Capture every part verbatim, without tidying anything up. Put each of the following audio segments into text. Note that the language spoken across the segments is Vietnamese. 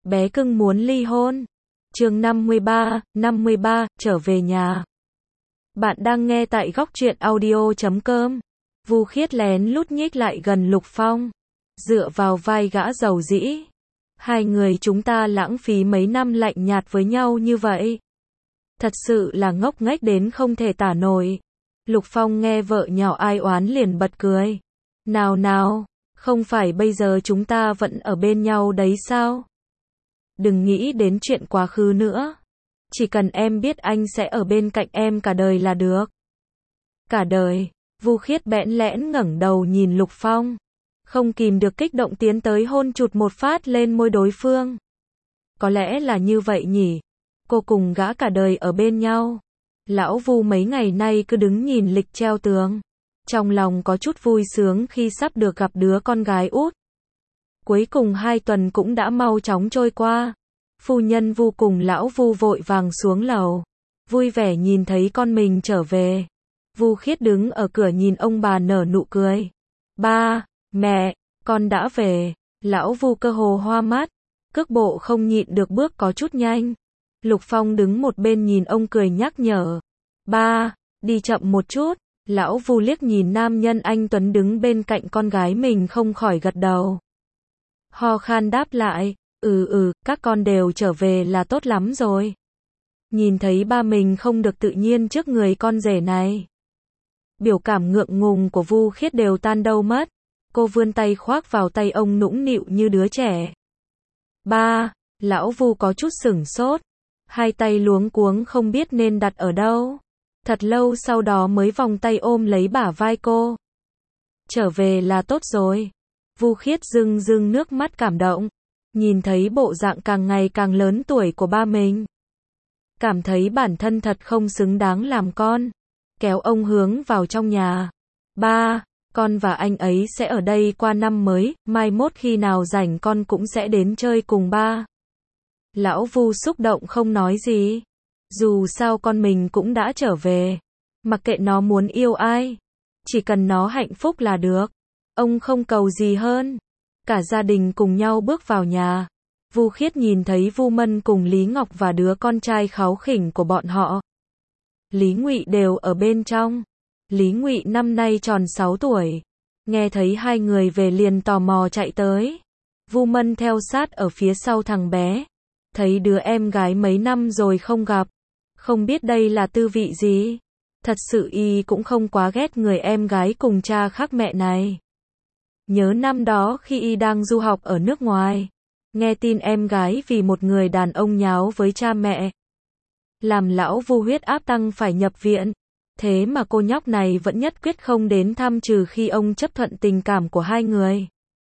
bé cưng muốn ly hôn. Chương năm mươi ba, năm mươi ba, trở về nhà. Bạn đang nghe tại góc truyện audio chấm com. Vu Khiết lén lút nhích lại gần Lục Phong, dựa vào vai gã dầu dĩ. Hai người chúng ta lãng phí mấy năm lạnh nhạt với nhau như vậy. Thật sự là ngốc nghếch đến không thể tả nổi. Lục Phong nghe vợ nhỏ ai oán liền bật cười. Nào nào, không phải bây giờ chúng ta vẫn ở bên nhau đấy sao? Đừng nghĩ đến chuyện quá khứ nữa. Chỉ cần em biết anh sẽ ở bên cạnh em cả đời là được. Cả đời. Vu Khiết bẽn lẽn ngẩng đầu nhìn Lục Phong, không kìm được kích động tiến tới hôn chụt một phát lên môi đối phương. Có lẽ là như vậy nhỉ. Cô cùng gã cả đời ở bên nhau. Lão Vu mấy ngày nay cứ đứng nhìn lịch treo tường, trong lòng có chút vui sướng khi sắp được gặp đứa con gái út. Cuối cùng hai tuần cũng đã mau chóng trôi qua. Phu nhân Vu cùng lão Vu vội vàng xuống lầu, vui vẻ nhìn thấy con mình trở về. Vu Khiết đứng ở cửa nhìn ông bà nở nụ cười. Ba, mẹ, con đã về. Lão Vu cơ hồ hoa mắt, cước bộ không nhịn được bước có chút nhanh. Lục Phong đứng một bên nhìn ông cười nhắc nhở. Ba, đi chậm một chút. Lão Vu liếc nhìn nam nhân anh tuấn đứng bên cạnh con gái mình không khỏi gật đầu. Ho khan đáp lại. Ừ ừ, các con đều trở về là tốt lắm rồi. Nhìn thấy ba mình không được tự nhiên trước người con rể này, biểu cảm ngượng ngùng của Vu Khiết đều tan đâu mất. Cô vươn tay khoác vào tay ông nũng nịu như đứa trẻ. Ba, lão Vu có chút sửng sốt, hai tay luống cuống không biết nên đặt ở đâu. Thật lâu sau đó mới vòng tay ôm lấy bả vai cô. Trở về là tốt rồi. Vu Khiết rưng rưng nước mắt cảm động, nhìn thấy bộ dạng càng ngày càng lớn tuổi của ba mình, cảm thấy bản thân thật không xứng đáng làm con. Kéo ông hướng vào trong nhà. Ba, con và anh ấy sẽ ở đây qua năm mới, mai mốt khi nào rảnh con cũng sẽ đến chơi cùng ba. Lão Vu xúc động không nói gì. Dù sao con mình cũng đã trở về. Mặc kệ nó muốn yêu ai, chỉ cần nó hạnh phúc là được. Ông không cầu gì hơn. Cả gia đình cùng nhau bước vào nhà. Vu Khiết nhìn thấy Vu Mân cùng Lý Ngọc và đứa con trai kháu khỉnh của bọn họ. Lý Ngụy đều ở bên trong. Lý Ngụy năm nay tròn sáu tuổi. Nghe thấy hai người về liền tò mò chạy tới. Vu Mân theo sát ở phía sau thằng bé. Thấy đứa em gái mấy năm rồi không gặp, không biết đây là tư vị gì. Thật sự y cũng không quá ghét người em gái cùng cha khác mẹ này. Nhớ năm đó khi y đang du học ở nước ngoài, nghe tin em gái vì một người đàn ông nháo với cha mẹ, làm lão Vu huyết áp tăng phải nhập viện. Thế mà cô nhóc này vẫn nhất quyết không đến thăm trừ khi ông chấp thuận tình cảm của hai người.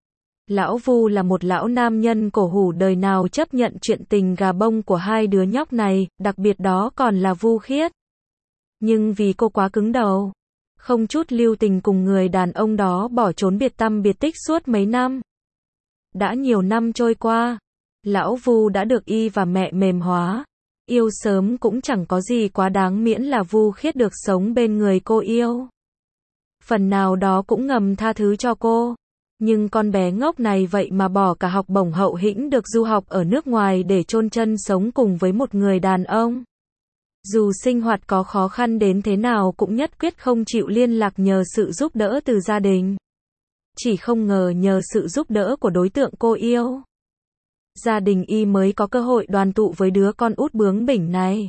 Lão Vu là một lão nam nhân cổ hủ đời nào chấp nhận chuyện tình gà bông của hai đứa nhóc này, đặc biệt đó còn là Vu Khiết. Nhưng vì cô quá cứng đầu, không chút lưu tình cùng người đàn ông đó bỏ trốn biệt tăm biệt tích suốt mấy năm. Đã nhiều năm trôi qua, lão Vu đã được y và mẹ mềm hóa. Yêu sớm cũng chẳng có gì quá đáng miễn là Vu Khiết được sống bên người cô yêu. Phần nào đó cũng ngầm tha thứ cho cô. Nhưng con bé ngốc này vậy mà bỏ cả học bổng hậu hĩnh được du học ở nước ngoài để chôn chân sống cùng với một người đàn ông. Dù sinh hoạt có khó khăn đến thế nào cũng nhất quyết không chịu liên lạc nhờ sự giúp đỡ từ gia đình. Chỉ không ngờ nhờ sự giúp đỡ của đối tượng cô yêu, gia đình y mới có cơ hội đoàn tụ với đứa con út bướng bỉnh này.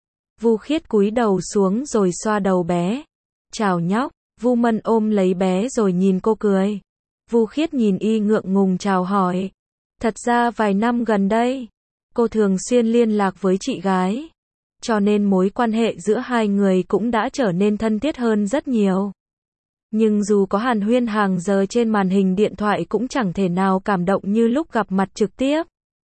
Vu Khiết cúi đầu xuống rồi xoa đầu bé. Chào nhóc. Vu Mân ôm lấy bé rồi nhìn cô cười. Vu Khiết nhìn y ngượng ngùng chào hỏi. Thật ra vài năm gần đây, cô thường xuyên liên lạc với chị gái, cho nên mối quan hệ giữa hai người cũng đã trở nên thân thiết hơn rất nhiều. Nhưng dù có hàn huyên hàng giờ trên màn hình điện thoại cũng chẳng thể nào cảm động như lúc gặp mặt trực tiếp.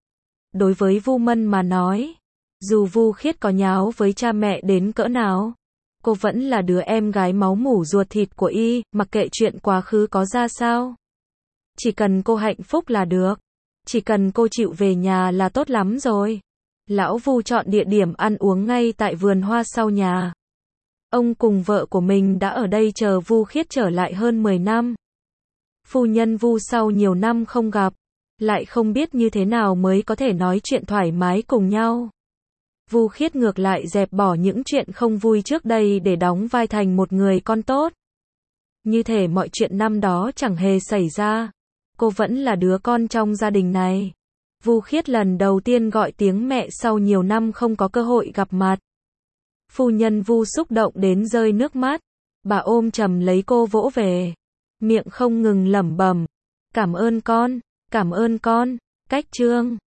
Đối với Vu Mân mà nói, dù Vu Khiết có nháo với cha mẹ đến cỡ nào, cô vẫn là đứa em gái máu mủ ruột thịt của y, mặc kệ chuyện quá khứ có ra sao. Chỉ cần cô hạnh phúc là được. Chỉ cần cô chịu về nhà là tốt lắm rồi. Lão Vu chọn địa điểm ăn uống ngay tại vườn hoa sau nhà. Ông cùng vợ của mình đã ở đây chờ Vu Khiết trở lại hơn mười năm. Phu nhân Vu sau nhiều năm không gặp, lại không biết như thế nào mới có thể nói chuyện thoải mái cùng nhau. Vu Khiết ngược lại dẹp bỏ những chuyện không vui trước đây để đóng vai thành một người con tốt. Như thể mọi chuyện năm đó chẳng hề xảy ra. Cô vẫn là đứa con trong gia đình này. Vu Khiết lần đầu tiên gọi tiếng mẹ sau nhiều năm không có cơ hội gặp mặt. Phu nhân Vu xúc động đến rơi nước mắt. Bà ôm chầm lấy cô vỗ về. Miệng không ngừng lẩm bẩm. Cảm ơn con, cảm ơn con. Cách chương